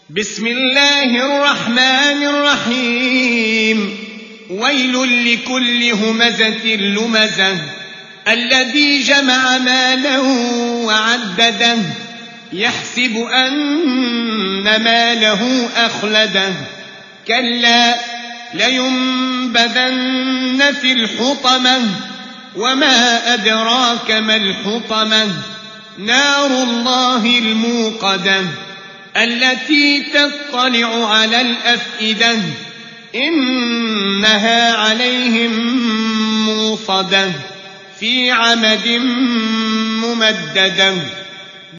بسم الله الرحمن الرحيم ويل لكل همزة لمزة الذي جمع مالا وعدده يحسب أن ماله أخلده كلا لينبذن في الحطمة وما أدراك ما الحطمة نار الله الموقدة التي تطلع على الأفئدة إنها عليهم موصدة في عمد ممددة.